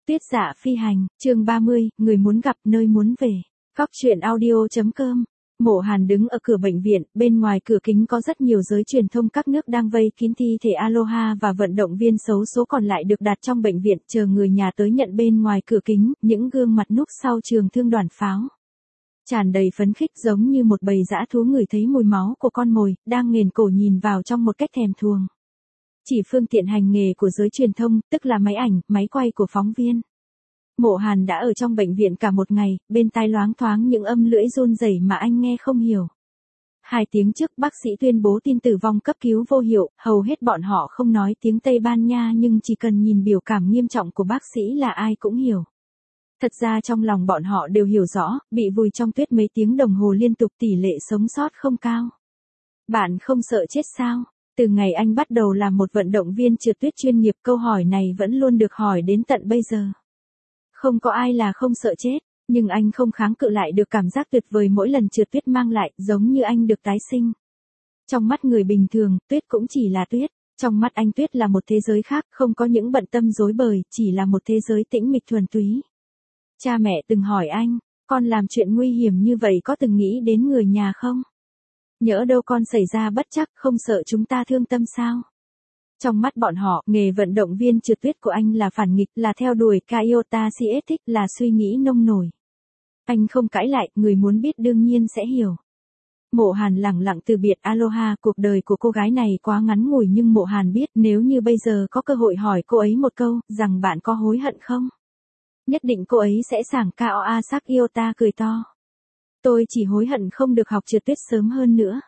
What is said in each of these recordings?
Tuyết Dạ Phi Hành, chương 30, người muốn gặp, nơi muốn về. Góc truyện audio.com. Mộ Hàn đứng ở cửa bệnh viện, bên ngoài cửa kính có rất nhiều giới truyền thông các nước đang vây kín thi thể Aloha và vận động viên xấu số còn lại được đặt trong bệnh viện, chờ người nhà tới nhận. Bên ngoài cửa kính, những gương mặt núp sau trường thương đoàn pháo tràn đầy phấn khích, giống như một bầy dã thú ngửi thấy mùi máu của con mồi, đang nghền cổ nhìn vào trong một cách thèm thuồng. Chỉ phương tiện hành nghề của giới truyền thông, tức là máy ảnh, máy quay của phóng viên. Mộ Hàn đã ở trong bệnh viện cả một ngày, bên tai loáng thoáng những âm lưỡi run rẩy mà anh nghe không hiểu. 2 tiếng trước bác sĩ tuyên bố tin tử vong cấp cứu vô hiệu, hầu hết bọn họ không nói tiếng Tây Ban Nha nhưng chỉ cần nhìn biểu cảm nghiêm trọng của bác sĩ là ai cũng hiểu. Thật ra trong lòng bọn họ đều hiểu rõ, bị vùi trong tuyết mấy tiếng đồng hồ liên tục tỷ lệ sống sót không cao. Bạn không sợ chết sao? Từ ngày anh bắt đầu làm một vận động viên trượt tuyết chuyên nghiệp, câu hỏi này vẫn luôn được hỏi đến tận bây giờ. Không có ai là không sợ chết, nhưng anh không kháng cự lại được cảm giác tuyệt vời mỗi lần trượt tuyết mang lại, giống như anh được tái sinh. Trong mắt người bình thường, tuyết cũng chỉ là tuyết. Trong mắt anh tuyết là một thế giới khác, không có những bận tâm rối bời, chỉ là một thế giới tĩnh mịch thuần túy. Cha mẹ từng hỏi anh, con làm chuyện nguy hiểm như vậy có từng nghĩ đến người nhà không? Nhỡ đâu con xảy ra bất trắc, không sợ chúng ta thương tâm sao? Trong mắt bọn họ, nghề vận động viên trượt tuyết của anh là phản nghịch, là theo đuổi Kyoto Ethics, là suy nghĩ nông nổi. Anh không cãi lại, người muốn biết đương nhiên sẽ hiểu. Mộ Hàn lẳng lặng từ biệt Aloha, cuộc đời của cô gái này quá ngắn ngủi nhưng Mộ Hàn biết nếu như bây giờ có cơ hội hỏi cô ấy một câu, rằng bạn có hối hận không? Nhất định cô ấy sẽ sảng Kao Sakyota cười to. Tôi chỉ hối hận không được học trượt tuyết sớm hơn nữa.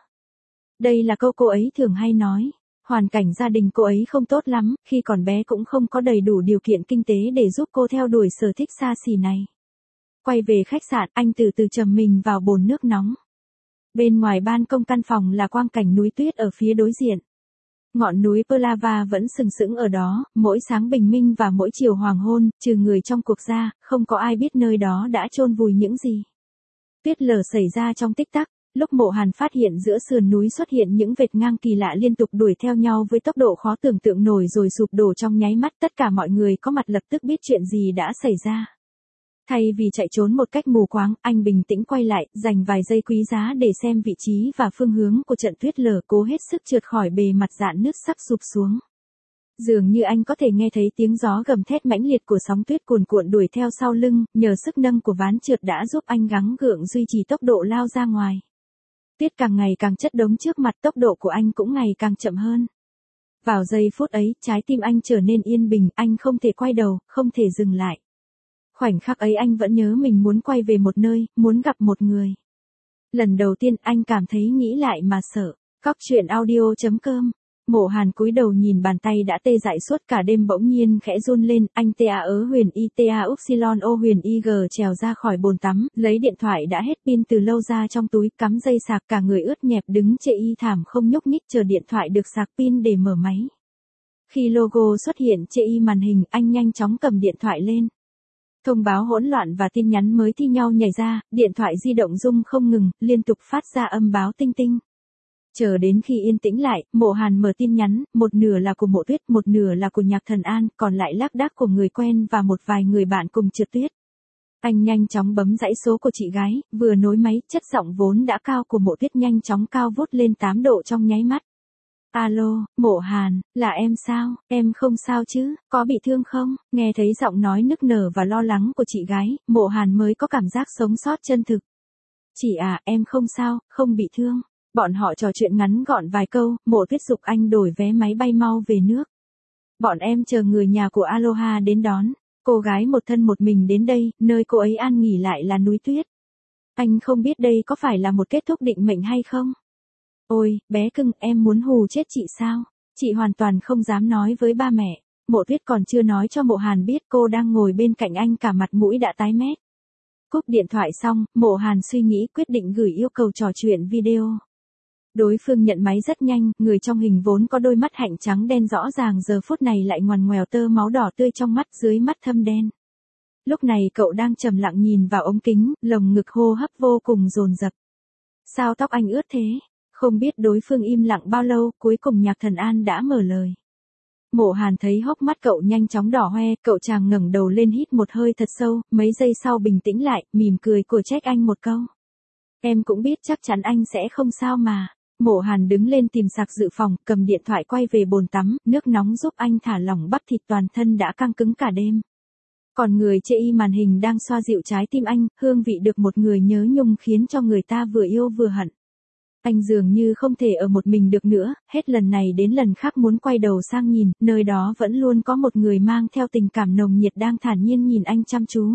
Đây là câu cô ấy thường hay nói. Hoàn cảnh gia đình cô ấy không tốt lắm, khi còn bé cũng không có đầy đủ điều kiện kinh tế để giúp cô theo đuổi sở thích xa xỉ này. Quay về khách sạn, anh từ từ trầm mình vào bồn nước nóng. Bên ngoài ban công căn phòng là quang cảnh núi tuyết ở phía đối diện. Ngọn núi Perlava vẫn sừng sững ở đó, mỗi sáng bình minh và mỗi chiều hoàng hôn, trừ người trong cuộc ra, không có ai biết nơi đó đã chôn vùi những gì. Tuyết lở xảy ra trong tích tắc. Lúc Mộ Hàn phát hiện giữa sườn núi xuất hiện những vệt ngang kỳ lạ liên tục đuổi theo nhau với tốc độ khó tưởng tượng nổi rồi sụp đổ trong nháy mắt, tất cả mọi người có mặt lập tức biết chuyện gì đã xảy ra. Thay vì chạy trốn một cách mù quáng, anh bình tĩnh quay lại, dành vài giây quý giá để xem vị trí và phương hướng của trận tuyết lở, cố hết sức trượt khỏi bề mặt rạn nứt sắp sụp xuống. Dường như anh có thể nghe thấy tiếng gió gầm thét mãnh liệt của sóng tuyết cuồn cuộn đuổi theo sau lưng, nhờ sức nâng của ván trượt đã giúp anh gắng gượng duy trì tốc độ lao ra ngoài. Tuyết càng ngày càng chất đống trước mặt, tốc độ của anh cũng ngày càng chậm hơn. Vào giây phút ấy, trái tim anh trở nên yên bình, anh không thể quay đầu, không thể dừng lại. Khoảnh khắc ấy anh vẫn nhớ mình muốn quay về một nơi, muốn gặp một người. Lần đầu tiên anh cảm thấy nghĩ lại mà sợ. Góc truyện audio.com. Mộ Hàn cúi đầu nhìn bàn tay đã tê dại suốt cả đêm bỗng nhiên khẽ run lên, anh huyền upsilon o huyền ig trèo ra khỏi bồn tắm, lấy điện thoại đã hết pin từ lâu ra trong túi, cắm dây sạc, cả người ướt nhẹp đứng chệ y thảm không nhúc nhích chờ điện thoại được sạc pin để mở máy. Khi logo xuất hiện chệ y màn hình, anh nhanh chóng cầm điện thoại lên. Thông báo hỗn loạn và tin nhắn mới thi nhau nhảy ra, điện thoại di động rung không ngừng, liên tục phát ra âm báo tinh tinh. Chờ đến khi yên tĩnh lại, Mộ Hàn mở tin nhắn, một nửa là của Mộ Tuyết, một nửa là của Nhạc Thần An, còn lại lác đác của người quen và một vài người bạn cùng trượt tuyết. Anh nhanh chóng bấm dãy số của chị gái, vừa nối máy, chất giọng vốn đã cao của Mộ Tuyết nhanh chóng cao vút lên 8 độ trong nháy mắt. Alo, Mộ Hàn, là em sao, em không sao chứ, có bị thương không? Nghe thấy giọng nói nức nở và lo lắng của chị gái, Mộ Hàn mới có cảm giác sống sót chân thực. Chị à, em không sao, không bị thương. Bọn họ trò chuyện ngắn gọn vài câu, Mộ Tuyết giục anh đổi vé máy bay mau về nước. Bọn em chờ người nhà của Aloha đến đón. Cô gái một thân một mình đến đây, nơi cô ấy an nghỉ lại là núi tuyết. Anh không biết đây có phải là một kết thúc định mệnh hay không? Ôi, bé cưng, em muốn hù chết chị sao? Chị hoàn toàn không dám nói với ba mẹ. Mộ Tuyết còn chưa nói cho Mộ Hàn biết cô đang ngồi bên cạnh anh, cả mặt mũi đã tái mét. Cúp điện thoại xong, Mộ Hàn suy nghĩ quyết định gửi yêu cầu trò chuyện video. Đối phương nhận máy rất nhanh, người trong hình vốn có đôi mắt hạnh trắng đen rõ ràng giờ phút này lại ngoằn ngoèo tơ máu đỏ tươi trong mắt, dưới mắt thâm đen. Lúc này cậu đang trầm lặng nhìn vào ống kính, lồng ngực hô hấp vô cùng dồn dập. Sao tóc anh ướt thế? Không biết đối phương im lặng bao lâu, cuối cùng Nhạc Thần An đã mở lời. Mộ Hàn thấy hốc mắt cậu nhanh chóng đỏ hoe, cậu chàng ngẩng đầu lên hít một hơi thật sâu, mấy giây sau bình tĩnh lại, mỉm cười của trách anh một câu. Em cũng biết chắc chắn anh sẽ không sao mà. Mộ Hàn đứng lên tìm sạc dự phòng, cầm điện thoại quay về bồn tắm, nước nóng giúp anh thả lỏng bắp thịt toàn thân đã căng cứng cả đêm. Còn người chê y màn hình đang xoa dịu trái tim anh, hương vị được một người nhớ nhung khiến cho người ta vừa yêu vừa hận. Anh dường như không thể ở một mình được nữa, hết lần này đến lần khác muốn quay đầu sang nhìn, nơi đó vẫn luôn có một người mang theo tình cảm nồng nhiệt đang thản nhiên nhìn anh chăm chú.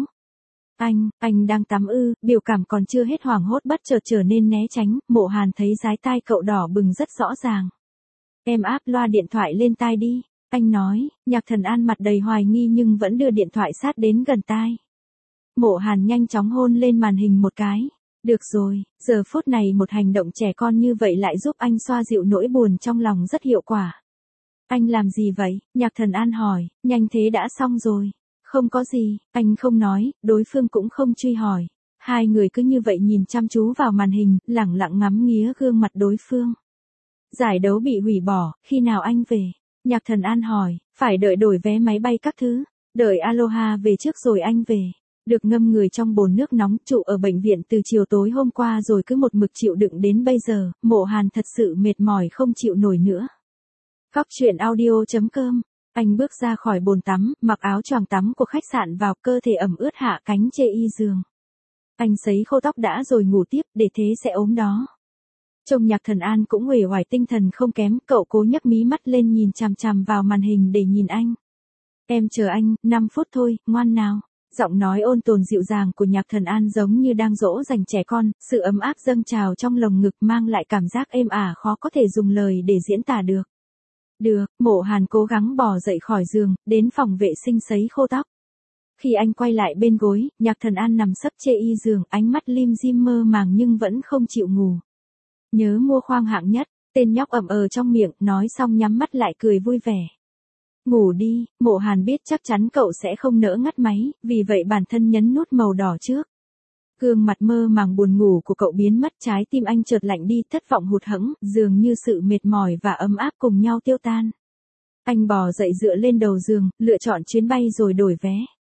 Anh đang tắm ư, biểu cảm còn chưa hết hoảng hốt bất chợt trở nên né tránh, Mộ Hàn thấy dái tai cậu đỏ bừng rất rõ ràng. Em áp loa điện thoại lên tai đi, anh nói, Nhạc Thần An mặt đầy hoài nghi nhưng vẫn đưa điện thoại sát đến gần tai. Mộ Hàn nhanh chóng hôn lên màn hình một cái. Được rồi, giờ phút này một hành động trẻ con như vậy lại giúp anh xoa dịu nỗi buồn trong lòng rất hiệu quả. Anh làm gì vậy? Nhạc Thần An hỏi, nhanh thế đã xong rồi. Không có gì, anh không nói, đối phương cũng không truy hỏi. Hai người cứ như vậy nhìn chăm chú vào màn hình, lẳng lặng ngắm nghía gương mặt đối phương. Giải đấu bị hủy bỏ, khi nào anh về? Nhạc Thần An hỏi, phải đợi đổi vé máy bay các thứ. Đợi Aloha về trước rồi anh về. Được ngâm người trong bồn nước nóng, trụ ở bệnh viện từ chiều tối hôm qua rồi cứ một mực chịu đựng đến bây giờ, Mộ Hàn thật sự mệt mỏi không chịu nổi nữa. Cóc truyện audio.com. Anh bước ra khỏi bồn tắm, mặc áo choàng tắm của khách sạn vào, cơ thể ẩm ướt hạ cánh chê y giường. Anh sấy khô tóc đã rồi ngủ tiếp, để thế sẽ ốm đó. Trông Nhạc Thần An cũng uể oải tinh thần không kém, cậu cố nhấc mí mắt lên nhìn chằm chằm vào màn hình để nhìn anh. Em chờ anh, 5 phút thôi, ngoan nào. Giọng nói ôn tồn dịu dàng của Nhạc Thần An giống như đang dỗ dành trẻ con, sự ấm áp dâng trào trong lồng ngực mang lại cảm giác êm ả khó có thể dùng lời để diễn tả được. Được, Mộ Hàn cố gắng bò dậy khỏi giường, đến phòng vệ sinh sấy khô tóc. Khi anh quay lại bên gối, Nhạc Thần An nằm sấp chê y giường, ánh mắt lim dim mơ màng nhưng vẫn không chịu ngủ. Nhớ mua khoang hạng nhất, tên nhóc ậm trong miệng, nói xong nhắm mắt lại cười vui vẻ. Ngủ đi, Mộ Hàn biết chắc chắn cậu sẽ không nỡ ngắt máy, vì vậy bản thân nhấn nút màu đỏ trước. Gương mặt mơ màng buồn ngủ của cậu biến mất, trái tim anh chợt lạnh đi, thất vọng hụt hẫng, dường như sự mệt mỏi và ấm áp cùng nhau tiêu tan. Anh bò dậy dựa lên đầu giường, lựa chọn chuyến bay rồi đổi vé.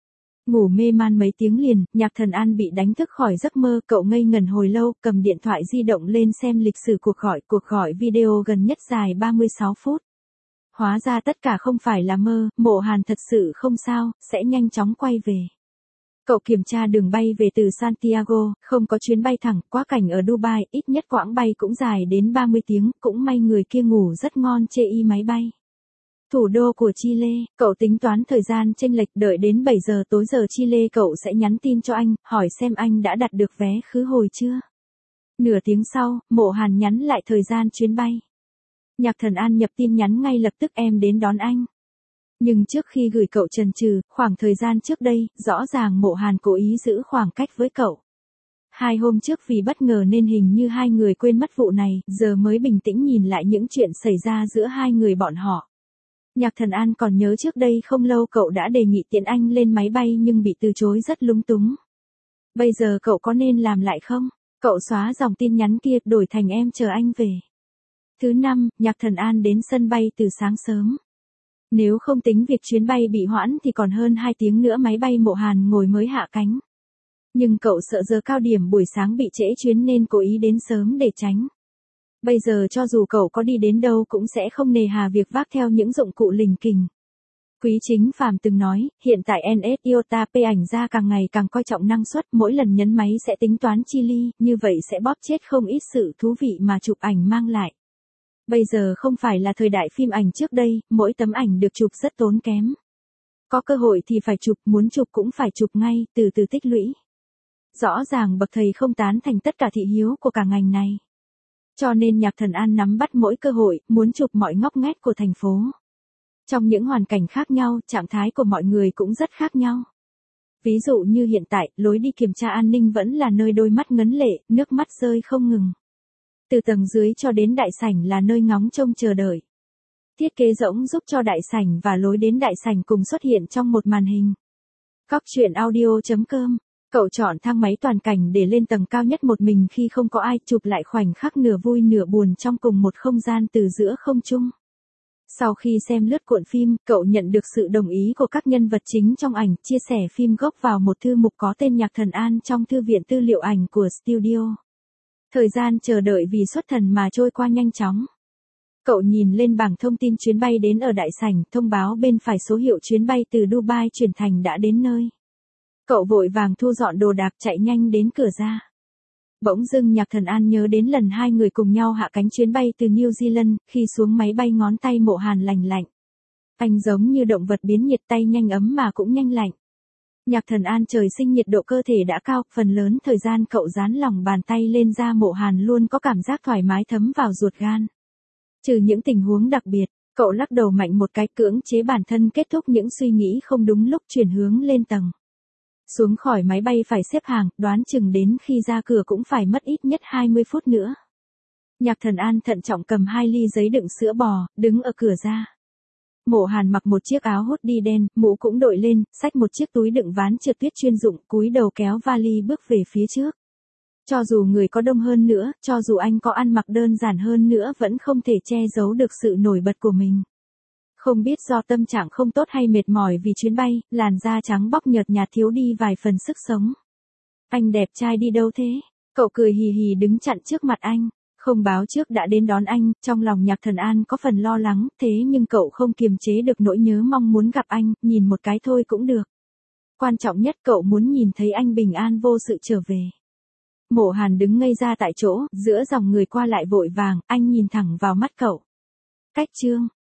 Ngủ mê man mấy tiếng liền, Nhạc Thần An bị đánh thức khỏi giấc mơ, cậu ngây ngẩn hồi lâu, cầm điện thoại di động lên xem lịch sử cuộc gọi video gần nhất dài 36 phút. Hóa ra tất cả không phải là mơ, Mộ Hàn thật sự không sao, sẽ nhanh chóng quay về. Cậu kiểm tra đường bay về từ Santiago, không có chuyến bay thẳng, quá cảnh ở Dubai, ít nhất quãng bay cũng dài đến 30 tiếng, cũng may người kia ngủ rất ngon chê y máy bay. Thủ đô của Chile, cậu tính toán thời gian chênh lệch, đợi đến 7 giờ tối giờ Chile cậu sẽ nhắn tin cho anh, hỏi xem anh đã đặt được vé khứ hồi chưa. Nửa tiếng sau, Mộ Hàn nhắn lại thời gian chuyến bay. Nhạc Thần An nhập tin nhắn ngay lập tức, em đến đón anh. Nhưng trước khi gửi cậu chần chừ, khoảng thời gian trước đây, rõ ràng Mộ Hàn cố ý giữ khoảng cách với cậu. 2 hôm trước vì bất ngờ nên hình như hai người quên mất vụ này, giờ mới bình tĩnh nhìn lại những chuyện xảy ra giữa hai người bọn họ. Nhạc Thần An còn nhớ trước đây không lâu cậu đã đề nghị tiễn anh lên máy bay nhưng bị từ chối rất lúng túng. Bây giờ cậu có nên làm lại không? Cậu xóa dòng tin nhắn kia, đổi thành em chờ anh về. Thứ 5, Nhạc Thần An đến sân bay từ sáng sớm. Nếu không tính việc chuyến bay bị hoãn thì còn hơn 2 tiếng nữa máy bay Mộ Hàn ngồi mới hạ cánh. Nhưng cậu sợ giờ cao điểm buổi sáng bị trễ chuyến nên cố ý đến sớm để tránh. Bây giờ cho dù cậu có đi đến đâu cũng sẽ không nề hà việc vác theo những dụng cụ lình kình. Quý Chính Phàm từng nói, hiện tại NS Iota P ảnh ra càng ngày càng coi trọng năng suất, mỗi lần nhấn máy sẽ tính toán chi ly, như vậy sẽ bóp chết không ít sự thú vị mà chụp ảnh mang lại. Bây giờ không phải là thời đại phim ảnh trước đây, mỗi tấm ảnh được chụp rất tốn kém. Có cơ hội thì phải chụp, muốn chụp cũng phải chụp ngay, từ từ tích lũy. Rõ ràng bậc thầy không tán thành tất cả thị hiếu của cả ngành này. Cho nên Nhạc Thần An nắm bắt mỗi cơ hội, muốn chụp mọi ngóc ngách của thành phố. Trong những hoàn cảnh khác nhau, trạng thái của mọi người cũng rất khác nhau. Ví dụ như hiện tại, lối đi kiểm tra an ninh vẫn là nơi đôi mắt ngấn lệ, nước mắt rơi không ngừng. Từ tầng dưới cho đến đại sảnh là nơi ngóng trông chờ đợi. Thiết kế rỗng giúp cho đại sảnh và lối đến đại sảnh cùng xuất hiện trong một màn hình. Cóc truyện audio.com. Cậu chọn thang máy toàn cảnh để lên tầng cao nhất một mình khi không có ai, chụp lại khoảnh khắc nửa vui nửa buồn trong cùng một không gian từ giữa không trung. Sau khi xem lướt cuộn phim, cậu nhận được sự đồng ý của các nhân vật chính trong ảnh, chia sẻ phim gốc vào một thư mục có tên Nhạc Thần An trong thư viện tư liệu ảnh của studio. Thời gian chờ đợi vì xuất thần mà trôi qua nhanh chóng. Cậu nhìn lên bảng thông tin chuyến bay đến ở đại sảnh, thông báo bên phải số hiệu chuyến bay từ Dubai chuyển thành đã đến nơi. Cậu vội vàng thu dọn đồ đạc chạy nhanh đến cửa ra. Bỗng dưng Nhạc Thần An nhớ đến lần hai người cùng nhau hạ cánh chuyến bay từ New Zealand, khi xuống máy bay ngón tay Mộ Hàn lành lạnh. Anh giống như động vật biến nhiệt, tay nhanh ấm mà cũng nhanh lạnh. Nhạc Thần An trời sinh nhiệt độ cơ thể đã cao, phần lớn thời gian cậu dán lòng bàn tay lên da Mộ Hàn luôn có cảm giác thoải mái thấm vào ruột gan. Trừ những tình huống đặc biệt, cậu lắc đầu mạnh một cái cưỡng chế bản thân kết thúc những suy nghĩ không đúng lúc chuyển hướng lên tầng. Xuống khỏi máy bay phải xếp hàng, đoán chừng đến khi ra cửa cũng phải mất ít nhất 20 phút nữa. Nhạc Thần An thận trọng cầm 2 ly giấy đựng sữa bò, đứng ở cửa ra. Mộ Hàn mặc một chiếc áo hoodie đen, mũ cũng đội lên, xách một chiếc túi đựng ván trượt tuyết chuyên dụng, cúi đầu kéo vali bước về phía trước. Cho dù người có đông hơn nữa, cho dù anh có ăn mặc đơn giản hơn nữa vẫn không thể che giấu được sự nổi bật của mình. Không biết do tâm trạng không tốt hay mệt mỏi vì chuyến bay, làn da trắng bóc nhợt nhạt thiếu đi vài phần sức sống. Anh đẹp trai đi đâu thế? Cậu cười hì hì đứng chặn trước mặt anh. Không báo trước đã đến đón anh, trong lòng Nhạc Thần An có phần lo lắng, thế nhưng cậu không kiềm chế được nỗi nhớ mong muốn gặp anh, nhìn một cái thôi cũng được. Quan trọng nhất cậu muốn nhìn thấy anh bình an vô sự trở về. Mộ Hàn đứng ngây ra tại chỗ, giữa dòng người qua lại vội vàng, anh nhìn thẳng vào mắt cậu. Cách chương